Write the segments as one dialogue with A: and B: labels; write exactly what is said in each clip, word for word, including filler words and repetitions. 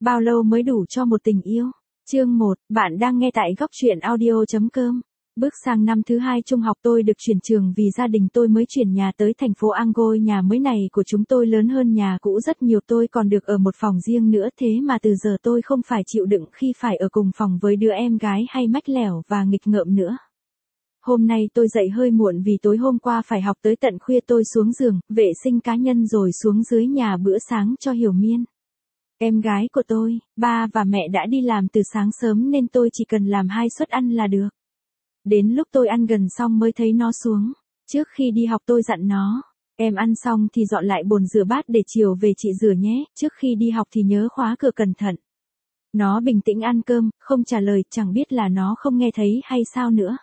A: Bao lâu mới đủ cho một tình yêu? Chương một, bạn đang nghe tại góc truyện audio chấm com. Bước sang năm thứ hai trung học tôi được chuyển trường vì gia đình tôi mới chuyển nhà tới thành phố Angoi. Nhà mới này của chúng tôi lớn hơn nhà cũ rất nhiều, tôi còn được ở một phòng riêng nữa, thế mà từ giờ tôi không phải chịu đựng khi phải ở cùng phòng với đứa em gái hay mách lẻo và nghịch ngợm nữa. Hôm nay tôi dậy hơi muộn vì tối hôm qua phải học tới tận khuya. Tôi xuống giường, vệ sinh cá nhân rồi xuống dưới nhà bữa sáng cho Hiểu Miên, em gái của tôi. Ba và mẹ đã đi làm từ sáng sớm nên tôi chỉ cần làm hai suất ăn là được. Đến lúc tôi ăn gần xong mới thấy nó xuống. Trước khi đi học tôi dặn nó, em ăn xong thì dọn lại bồn rửa bát để chiều về chị rửa nhé, trước khi đi học thì nhớ khóa cửa cẩn thận. Nó bình tĩnh ăn cơm, không trả lời, chẳng biết là nó không nghe thấy hay sao nữa.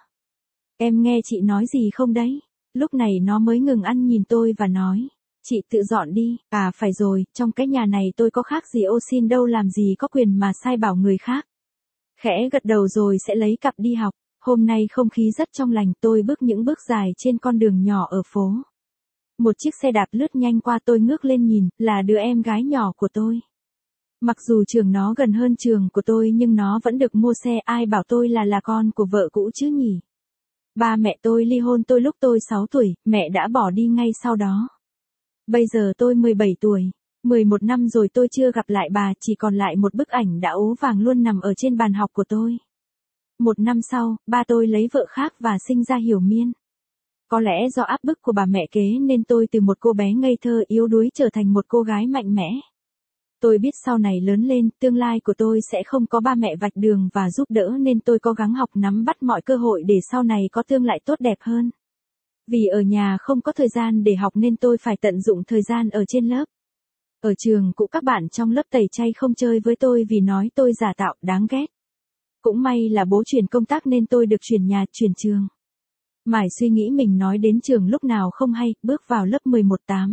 A: Em nghe chị nói gì không đấy? Lúc này nó mới ngừng ăn, nhìn tôi và nói, chị tự dọn đi. À phải rồi, trong cái nhà này tôi có khác gì ô xin đâu, làm gì có quyền mà sai bảo người khác. Khẽ gật đầu rồi sẽ lấy cặp đi học. Hôm nay không khí rất trong lành, tôi bước những bước dài trên con đường nhỏ ở phố. Một chiếc xe đạp lướt nhanh qua, tôi ngước lên nhìn, là đứa em gái nhỏ của tôi. Mặc dù trường nó gần hơn trường của tôi nhưng nó vẫn được mua xe, ai bảo tôi là là con của vợ cũ chứ nhỉ? Ba mẹ tôi ly hôn tôi lúc tôi sáu tuổi, mẹ đã bỏ đi ngay sau đó. Bây giờ tôi mười bảy tuổi, mười một năm rồi tôi chưa gặp lại bà, chỉ còn lại một bức ảnh đã ố vàng luôn nằm ở trên bàn học của tôi. Một năm sau, ba tôi lấy vợ khác và sinh ra Hiểu Miên. Có lẽ do áp bức của bà mẹ kế nên tôi từ một cô bé ngây thơ yếu đuối trở thành một cô gái mạnh mẽ. Tôi biết sau này lớn lên, tương lai của tôi sẽ không có ba mẹ vạch đường và giúp đỡ nên tôi cố gắng học, nắm bắt mọi cơ hội để sau này có tương lai tốt đẹp hơn. Vì ở nhà không có thời gian để học nên tôi phải tận dụng thời gian ở trên lớp. Ở trường cũ các bạn trong lớp tẩy chay không chơi với tôi vì nói tôi giả tạo, đáng ghét. Cũng may là bố chuyển công tác nên tôi được chuyển nhà, chuyển trường. Mải suy nghĩ mình nói đến trường lúc nào không hay, bước vào lớp mười một tám.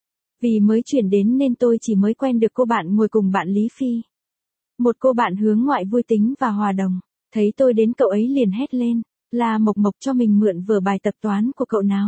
A: Vì mới chuyển đến nên tôi chỉ mới quen được cô bạn ngồi cùng bạn Lý Phi. Một cô bạn hướng ngoại vui tính và hòa đồng. Thấy tôi đến cậu ấy liền hét lên, là Mộc Mộc, cho mình mượn vở bài tập toán của cậu nào.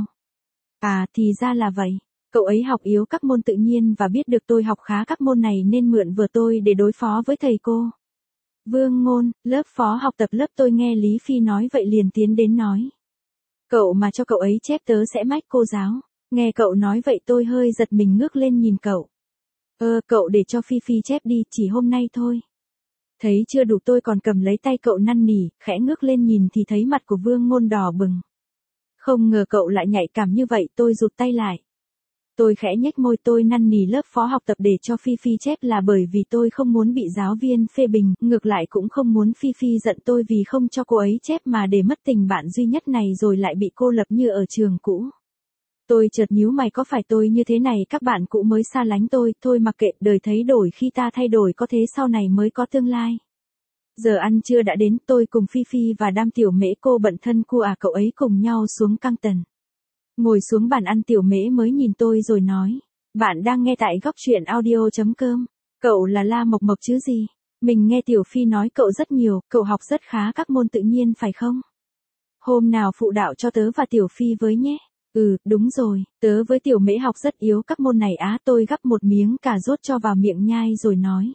A: À thì ra là vậy. Cậu ấy học yếu các môn tự nhiên và biết được tôi học khá các môn này nên mượn vở tôi để đối phó với thầy cô. Vương Ngôn, lớp phó học tập lớp tôi nghe Lý Phi nói vậy liền tiến đến nói. Cậu mà cho cậu ấy chép tớ sẽ mách cô giáo. Nghe cậu nói vậy tôi hơi giật mình ngước lên nhìn cậu. Ơ, cậu để cho Phi Phi chép đi, chỉ hôm nay thôi. Thấy chưa đủ tôi còn cầm lấy tay cậu năn nỉ, khẽ ngước lên nhìn thì thấy mặt của Vương Ngôn đỏ bừng. Không ngờ cậu lại nhạy cảm như vậy, tôi rụt tay lại. Tôi khẽ nhếch môi, tôi năn nỉ lớp phó học tập để cho Phi Phi chép là bởi vì tôi không muốn bị giáo viên phê bình, ngược lại cũng không muốn Phi Phi giận tôi vì không cho cô ấy chép mà để mất tình bạn duy nhất này rồi lại bị cô lập như ở trường cũ. Tôi chợt nhíu mày, có phải tôi như thế này các bạn cũ mới xa lánh tôi, thôi mặc kệ, đời thấy đổi khi ta thay đổi, có thế sau này mới có tương lai. Giờ ăn trưa đã đến, tôi cùng Phi Phi và Đam Tiểu Mễ, cô bận thân cu à cậu ấy cùng nhau xuống căng tần. Ngồi xuống bàn ăn, Tiểu Mễ mới nhìn tôi rồi nói, bạn đang nghe tại góc truyện audio chấm com, cậu là La Mộc Mộc chứ gì? Mình nghe Tiểu Phi nói cậu rất nhiều, cậu học rất khá các môn tự nhiên phải không? Hôm nào phụ đạo cho tớ và Tiểu Phi với nhé. Ừ, đúng rồi, tớ với Tiểu Mễ học rất yếu các môn này á. Tôi gắp một miếng cà rốt cho vào miệng nhai rồi nói.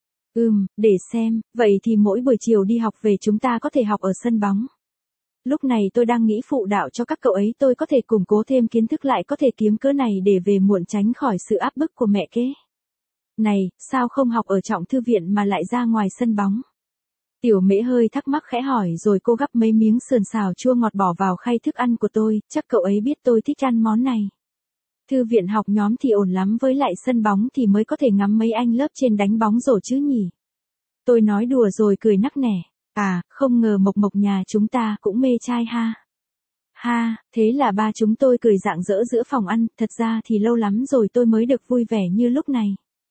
A: Ừm, để xem, vậy thì mỗi buổi chiều đi học về chúng ta có thể học ở sân bóng. Lúc này tôi đang nghĩ phụ đạo cho các cậu ấy, tôi có thể củng cố thêm kiến thức, lại có thể kiếm cớ này để về muộn tránh khỏi sự áp bức của mẹ kế. Này, sao không học ở trọng thư viện mà lại ra ngoài sân bóng? Tiểu Mễ hơi thắc mắc khẽ hỏi rồi cô gắp mấy miếng sườn xào chua ngọt bỏ vào khay thức ăn của tôi, chắc cậu ấy biết tôi thích ăn món này. Thư viện học nhóm thì ổn lắm, với lại sân bóng thì mới có thể ngắm mấy anh lớp trên đánh bóng rổ chứ nhỉ. Tôi nói đùa rồi cười nắc nẻ. À, không ngờ Mộc Mộc nhà chúng ta cũng mê trai ha. Ha, thế là ba chúng tôi cười rạng rỡ giữa phòng ăn, thật ra thì lâu lắm rồi tôi mới được vui vẻ như lúc này.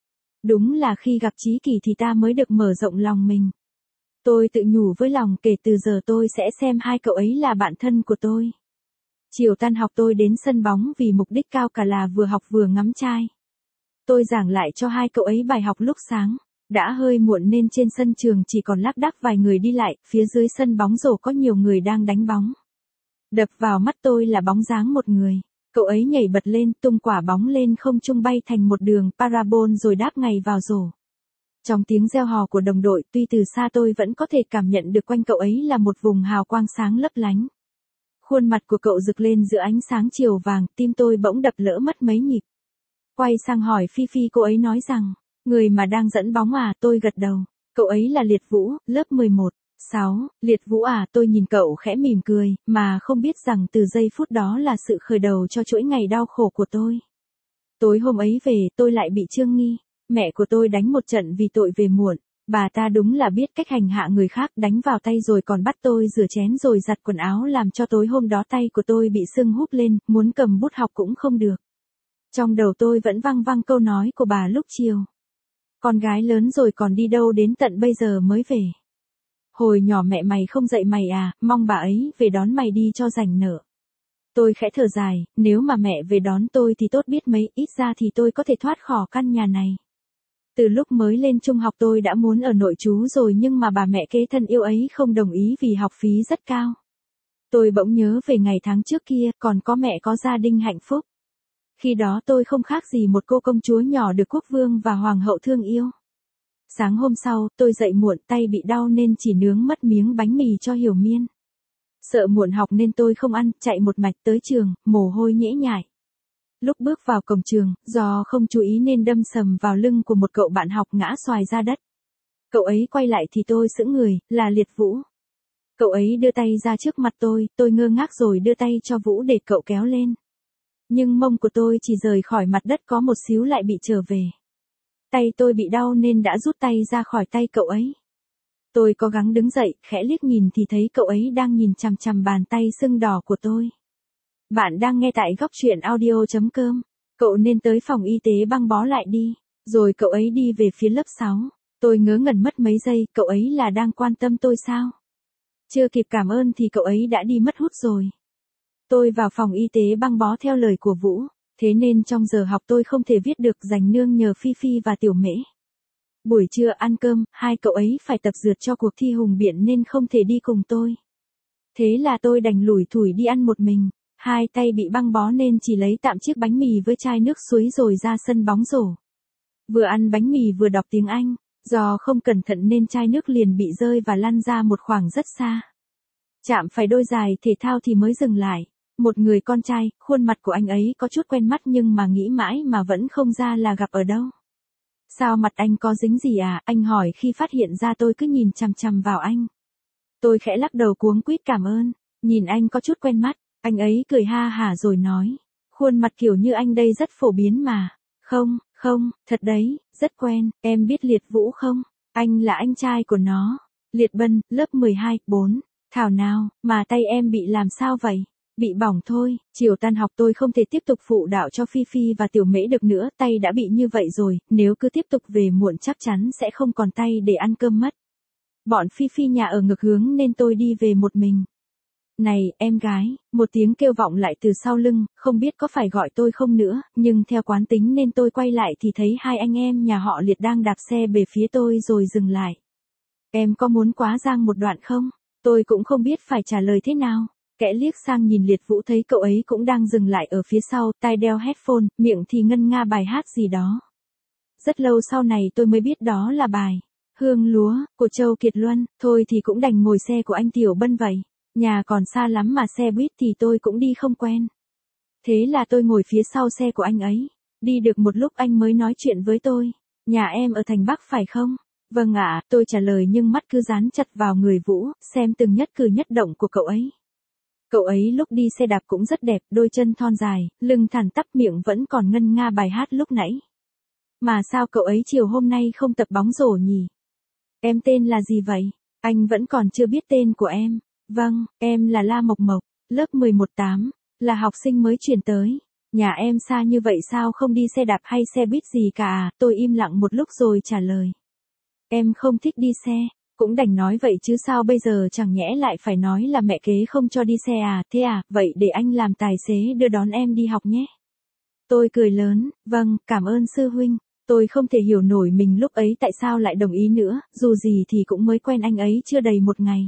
A: Đúng là khi gặp Chí Kỳ thì ta mới được mở rộng lòng mình. Tôi tự nhủ với lòng, kể từ giờ tôi sẽ xem hai cậu ấy là bạn thân của tôi. Chiều tan học tôi đến sân bóng vì mục đích cao cả là vừa học vừa ngắm trai. Tôi giảng lại cho hai cậu ấy bài học lúc sáng. Đã hơi muộn nên trên sân trường chỉ còn lác đác vài người đi lại, phía dưới sân bóng rổ có nhiều người đang đánh bóng. Đập vào mắt tôi là bóng dáng một người. Cậu ấy nhảy bật lên, tung quả bóng lên không trung bay thành một đường parabol rồi đáp ngay vào rổ. Trong tiếng reo hò của đồng đội, tuy từ xa tôi vẫn có thể cảm nhận được quanh cậu ấy là một vùng hào quang sáng lấp lánh. Khuôn mặt của cậu rực lên giữa ánh sáng chiều vàng, tim tôi bỗng đập lỡ mất mấy nhịp. Quay sang hỏi Phi Phi, cô ấy nói rằng, người mà đang dẫn bóng à, tôi gật đầu. Cậu ấy là Liệt Vũ, lớp mười một. sáu, Liệt Vũ à, tôi nhìn cậu khẽ mỉm cười, mà không biết rằng từ giây phút đó là sự khởi đầu cho chuỗi ngày đau khổ của tôi. Tối hôm ấy về, tôi lại bị Trương Nghi, mẹ của tôi đánh một trận vì tội về muộn. Bà ta đúng là biết cách hành hạ người khác, đánh vào tay rồi còn bắt tôi rửa chén rồi giặt quần áo, làm cho tối hôm đó tay của tôi bị sưng húp lên, muốn cầm bút học cũng không được. Trong đầu tôi vẫn văng văng câu nói của bà lúc chiều. Con gái lớn rồi còn đi đâu đến tận bây giờ mới về. Hồi nhỏ mẹ mày không dạy mày à, mong bà ấy về đón mày đi cho rảnh nợ. Tôi khẽ thở dài, nếu mà mẹ về đón tôi thì tốt biết mấy, ít ra thì tôi có thể thoát khỏi căn nhà này. Từ lúc mới lên trung học tôi đã muốn ở nội trú rồi, nhưng mà bà mẹ kế thân yêu ấy không đồng ý vì học phí rất cao. Tôi bỗng nhớ về ngày tháng trước kia, còn có mẹ có gia đình hạnh phúc. Khi đó tôi không khác gì một cô công chúa nhỏ được quốc vương và hoàng hậu thương yêu. Sáng hôm sau, tôi dậy muộn, tay bị đau nên chỉ nướng mất miếng bánh mì cho Hiểu Miên. Sợ muộn học nên tôi không ăn, chạy một mạch tới trường, mồ hôi nhễ nhại. Lúc bước vào cổng trường, do không chú ý nên đâm sầm vào lưng của một cậu bạn học, ngã xoài ra đất. Cậu ấy quay lại thì tôi sững người, là Liệt Vũ. Cậu ấy đưa tay ra trước mặt tôi, tôi ngơ ngác rồi đưa tay cho Vũ để cậu kéo lên. Nhưng mông của tôi chỉ rời khỏi mặt đất có một xíu lại bị trở về. Tay tôi bị đau nên đã rút tay ra khỏi tay cậu ấy. Tôi cố gắng đứng dậy, khẽ liếc nhìn thì thấy cậu ấy đang nhìn chằm chằm bàn tay sưng đỏ của tôi. Bạn đang nghe tại góc truyện audio chấm com. Cậu nên tới phòng y tế băng bó lại đi. Rồi cậu ấy đi về phía lớp sáu. Tôi ngớ ngẩn mất mấy giây, cậu ấy là đang quan tâm tôi sao? Chưa kịp cảm ơn thì cậu ấy đã đi mất hút rồi. Tôi vào phòng y tế băng bó theo lời của Vũ. Thế nên trong giờ học tôi không thể viết được, dành nương nhờ Phi Phi và Tiểu Mễ. Buổi trưa ăn cơm, hai cậu ấy phải tập dượt cho cuộc thi hùng biện nên không thể đi cùng tôi. Thế là tôi đành lủi thủi đi ăn một mình. Hai tay bị băng bó nên chỉ lấy tạm chiếc bánh mì với chai nước suối rồi ra sân bóng rổ. Vừa ăn bánh mì vừa đọc tiếng Anh, do không cẩn thận nên chai nước liền bị rơi và lăn ra một khoảng rất xa. Chạm phải đôi giày thể thao thì mới dừng lại. Một người con trai, khuôn mặt của anh ấy có chút quen mắt nhưng mà nghĩ mãi mà vẫn không ra là gặp ở đâu. Sao mặt anh có dính gì à? Anh hỏi khi phát hiện ra tôi cứ nhìn chằm chằm vào anh. Tôi khẽ lắc đầu cuống quýt cảm ơn, nhìn anh có chút quen mắt. Anh ấy cười ha hả rồi nói, khuôn mặt kiểu như anh đây rất phổ biến mà. Không, không, thật đấy, rất quen, em biết Liệt Vũ không? Anh là anh trai của nó. Liệt Bân, lớp mười hai, bốn. Thảo nào, mà tay em bị làm sao vậy? Bị bỏng thôi, chiều tan học tôi không thể tiếp tục phụ đạo cho Phi Phi và Tiểu Mễ được nữa, tay đã bị như vậy rồi, nếu cứ tiếp tục về muộn chắc chắn sẽ không còn tay để ăn cơm mất. Bọn Phi Phi nhà ở ngược hướng nên tôi đi về một mình. Này, em gái, một tiếng kêu vọng lại từ sau lưng, không biết có phải gọi tôi không nữa, nhưng theo quán tính nên tôi quay lại thì thấy hai anh em nhà họ Liệt đang đạp xe về phía tôi rồi dừng lại. Em có muốn quá giang một đoạn không? Tôi cũng không biết phải trả lời thế nào. Kẽ liếc sang nhìn Liệt Vũ thấy cậu ấy cũng đang dừng lại ở phía sau, tai đeo headphone, miệng thì ngân nga bài hát gì đó. Rất lâu sau này tôi mới biết đó là bài Hương Lúa của Châu Kiệt Luân, thôi thì cũng đành ngồi xe của anh Tiểu Bân vậy. Nhà còn xa lắm mà xe buýt thì tôi cũng đi không quen. Thế là tôi ngồi phía sau xe của anh ấy. Đi được một lúc anh mới nói chuyện với tôi. Nhà em ở thành Bắc phải không? Vâng ạ, tôi trả lời nhưng mắt cứ dán chặt vào người Vũ, xem từng nhất cử nhất động của cậu ấy. Cậu ấy lúc đi xe đạp cũng rất đẹp, đôi chân thon dài, lưng thẳng tắp, miệng vẫn còn ngân nga bài hát lúc nãy. Mà sao cậu ấy chiều hôm nay không tập bóng rổ nhỉ? Em tên là gì vậy? Anh vẫn còn chưa biết tên của em. Vâng, em là La Mộc Mộc, lớp mười một tám, là học sinh mới chuyển tới. Nhà em xa như vậy sao không đi xe đạp hay xe buýt gì cả à? Tôi im lặng một lúc rồi trả lời. Em không thích đi xe, cũng đành nói vậy chứ sao bây giờ, chẳng nhẽ lại phải nói là mẹ kế không cho đi xe à, thế à, vậy để anh làm tài xế đưa đón em đi học nhé. Tôi cười lớn, vâng, cảm ơn sư huynh. Tôi không thể hiểu nổi mình lúc ấy tại sao lại đồng ý nữa, dù gì thì cũng mới quen anh ấy chưa đầy một ngày.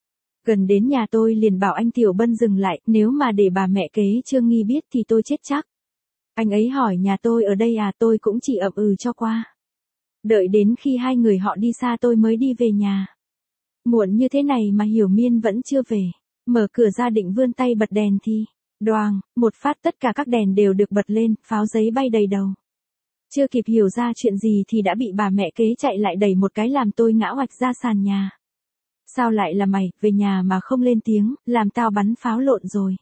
A: Gần đến nhà tôi liền bảo anh Tiểu Bân dừng lại, nếu mà để bà mẹ kế Trương Nghi biết thì tôi chết chắc. Anh ấy hỏi nhà tôi ở đây à, tôi cũng chỉ ậm ừ cho qua. Đợi đến khi hai người họ đi xa tôi mới đi về nhà. Muộn như thế này mà Hiểu Miên vẫn chưa về. Mở cửa ra định vươn tay bật đèn thì, đoàng, một phát tất cả các đèn đều được bật lên, pháo giấy bay đầy đầu. Chưa kịp hiểu ra chuyện gì thì đã bị bà mẹ kế chạy lại đẩy một cái làm tôi ngã oạch ra sàn nhà. Sao lại là mày, về nhà mà không lên tiếng, làm tao bắn pháo lộn rồi.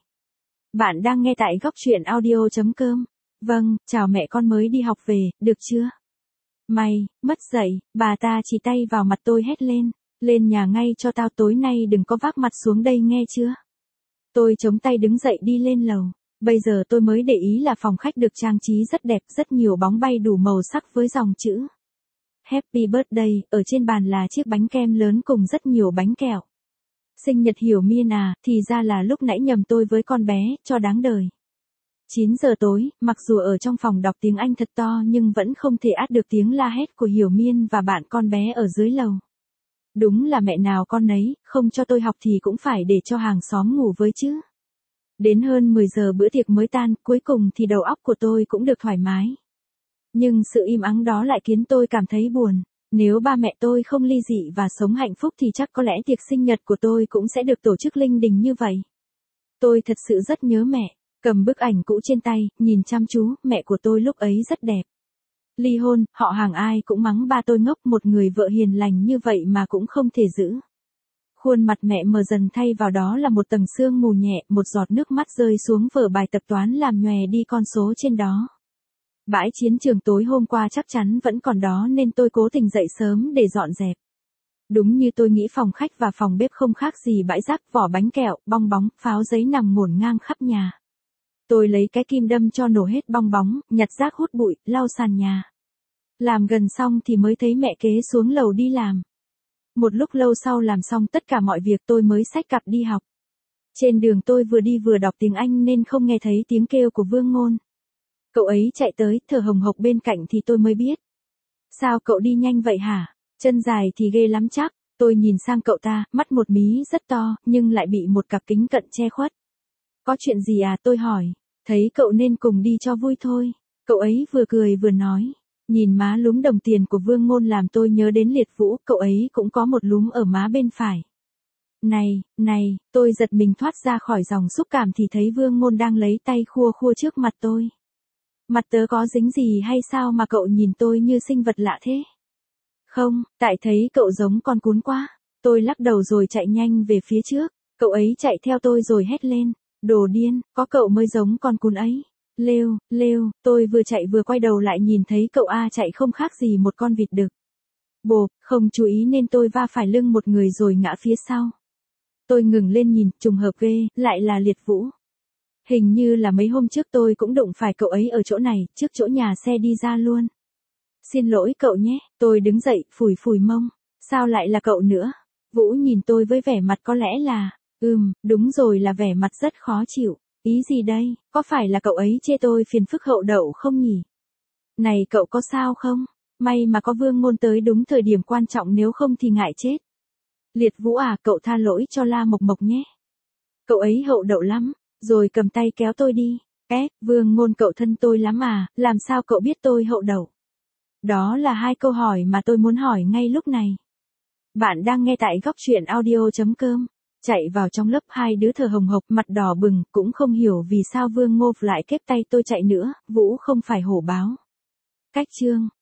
A: Bạn đang nghe tại góc truyện audio.com. Vâng, chào mẹ, con mới đi học về, được chưa? Mày, mất dậy, bà ta chỉ tay vào mặt tôi hét lên. Lên nhà ngay cho tao, tối nay đừng có vác mặt xuống đây nghe chưa? Tôi chống tay đứng dậy đi lên lầu. Bây giờ tôi mới để ý là phòng khách được trang trí rất đẹp, rất nhiều bóng bay đủ màu sắc với dòng chữ Happy Birthday, ở trên bàn là chiếc bánh kem lớn cùng rất nhiều bánh kẹo. Sinh nhật Hiểu Miên à, thì ra là lúc nãy nhầm tôi với con bé, cho đáng đời. chín giờ tối, mặc dù ở trong phòng đọc tiếng Anh thật to nhưng vẫn không thể át được tiếng la hét của Hiểu Miên và bạn con bé ở dưới lầu. Đúng là mẹ nào con nấy, không cho tôi học thì cũng phải để cho hàng xóm ngủ với chứ. Đến hơn mười giờ bữa tiệc mới tan, cuối cùng thì đầu óc của tôi cũng được thoải mái. Nhưng sự im ắng đó lại khiến tôi cảm thấy buồn. Nếu ba mẹ tôi không ly dị và sống hạnh phúc thì chắc có lẽ tiệc sinh nhật của tôi cũng sẽ được tổ chức linh đình như vậy. Tôi thật sự rất nhớ mẹ. Cầm bức ảnh cũ trên tay, nhìn chăm chú, mẹ của tôi lúc ấy rất đẹp. Ly hôn, họ hàng ai cũng mắng ba tôi ngốc, một người vợ hiền lành như vậy mà cũng không thể giữ. Khuôn mặt mẹ mờ dần, thay vào đó là một tầng sương mù nhẹ, một giọt nước mắt rơi xuống vở bài tập toán làm nhòe đi con số trên đó. Bãi chiến trường tối hôm qua chắc chắn vẫn còn đó nên tôi cố tình dậy sớm để dọn dẹp. Đúng như tôi nghĩ, phòng khách và phòng bếp không khác gì bãi rác, vỏ bánh kẹo, bong bóng, pháo giấy nằm ngổn ngang khắp nhà. Tôi lấy cái kim đâm cho nổ hết bong bóng, nhặt rác hút bụi, lau sàn nhà. Làm gần xong thì mới thấy mẹ kế xuống lầu đi làm. Một lúc lâu sau làm xong tất cả mọi việc tôi mới xách cặp đi học. Trên đường tôi vừa đi vừa đọc tiếng Anh nên không nghe thấy tiếng kêu của Vương Ngôn. Cậu ấy chạy tới, thở hồng hộc bên cạnh thì tôi mới biết. Sao cậu đi nhanh vậy hả? Chân dài thì ghê lắm chắc. Tôi nhìn sang cậu ta, mắt một mí rất to, nhưng lại bị một cặp kính cận che khuất. Có chuyện gì à, tôi hỏi. Thấy cậu nên cùng đi cho vui thôi. Cậu ấy vừa cười vừa nói. Nhìn má lúm đồng tiền của Vương Ngôn làm tôi nhớ đến Liệt Vũ, cậu ấy cũng có một lúm ở má bên phải. Này, này, tôi giật mình thoát ra khỏi dòng xúc cảm thì thấy Vương Ngôn đang lấy tay khua khua trước mặt tôi. Mặt tớ có dính gì hay sao mà cậu nhìn tôi như sinh vật lạ thế? Không, tại thấy cậu giống con cún quá. Tôi lắc đầu rồi chạy nhanh về phía trước. Cậu ấy chạy theo tôi rồi hét lên. Đồ điên, có cậu mới giống con cún ấy. Lêu, lêu, tôi vừa chạy vừa quay đầu lại nhìn thấy cậu A chạy không khác gì một con vịt đực. Bộp, không chú ý nên tôi va phải lưng một người rồi ngã phía sau. Tôi ngừng lên nhìn, trùng hợp ghê, lại là Liệt Vũ. Hình như là mấy hôm trước tôi cũng đụng phải cậu ấy ở chỗ này, trước chỗ nhà xe đi ra luôn. Xin lỗi cậu nhé, tôi đứng dậy, phủi phủi mông. Sao lại là cậu nữa? Vũ nhìn tôi với vẻ mặt có lẽ là, ừm, đúng rồi, là vẻ mặt rất khó chịu. Ý gì đây, có phải là cậu ấy chê tôi phiền phức hậu đậu không nhỉ? Này cậu có sao không? May mà có Vương Ngôn tới đúng thời điểm quan trọng, nếu không thì ngại chết. Liệt Vũ à, cậu tha lỗi cho La Mộc Mộc nhé. Cậu ấy hậu đậu lắm, rồi cầm tay kéo tôi đi. Ép, Vương Ngôn cậu thân tôi lắm à, làm sao cậu biết tôi hậu đậu? Đó là hai câu hỏi mà tôi muốn hỏi ngay lúc này. Bạn đang nghe tại góc truyện audio.com. Chạy vào trong lớp, hai đứa thở hồng hộc, mặt đỏ bừng, cũng không hiểu vì sao Vương Ngô lại kép tay tôi chạy nữa. Vũ không phải hổ báo. Cách chương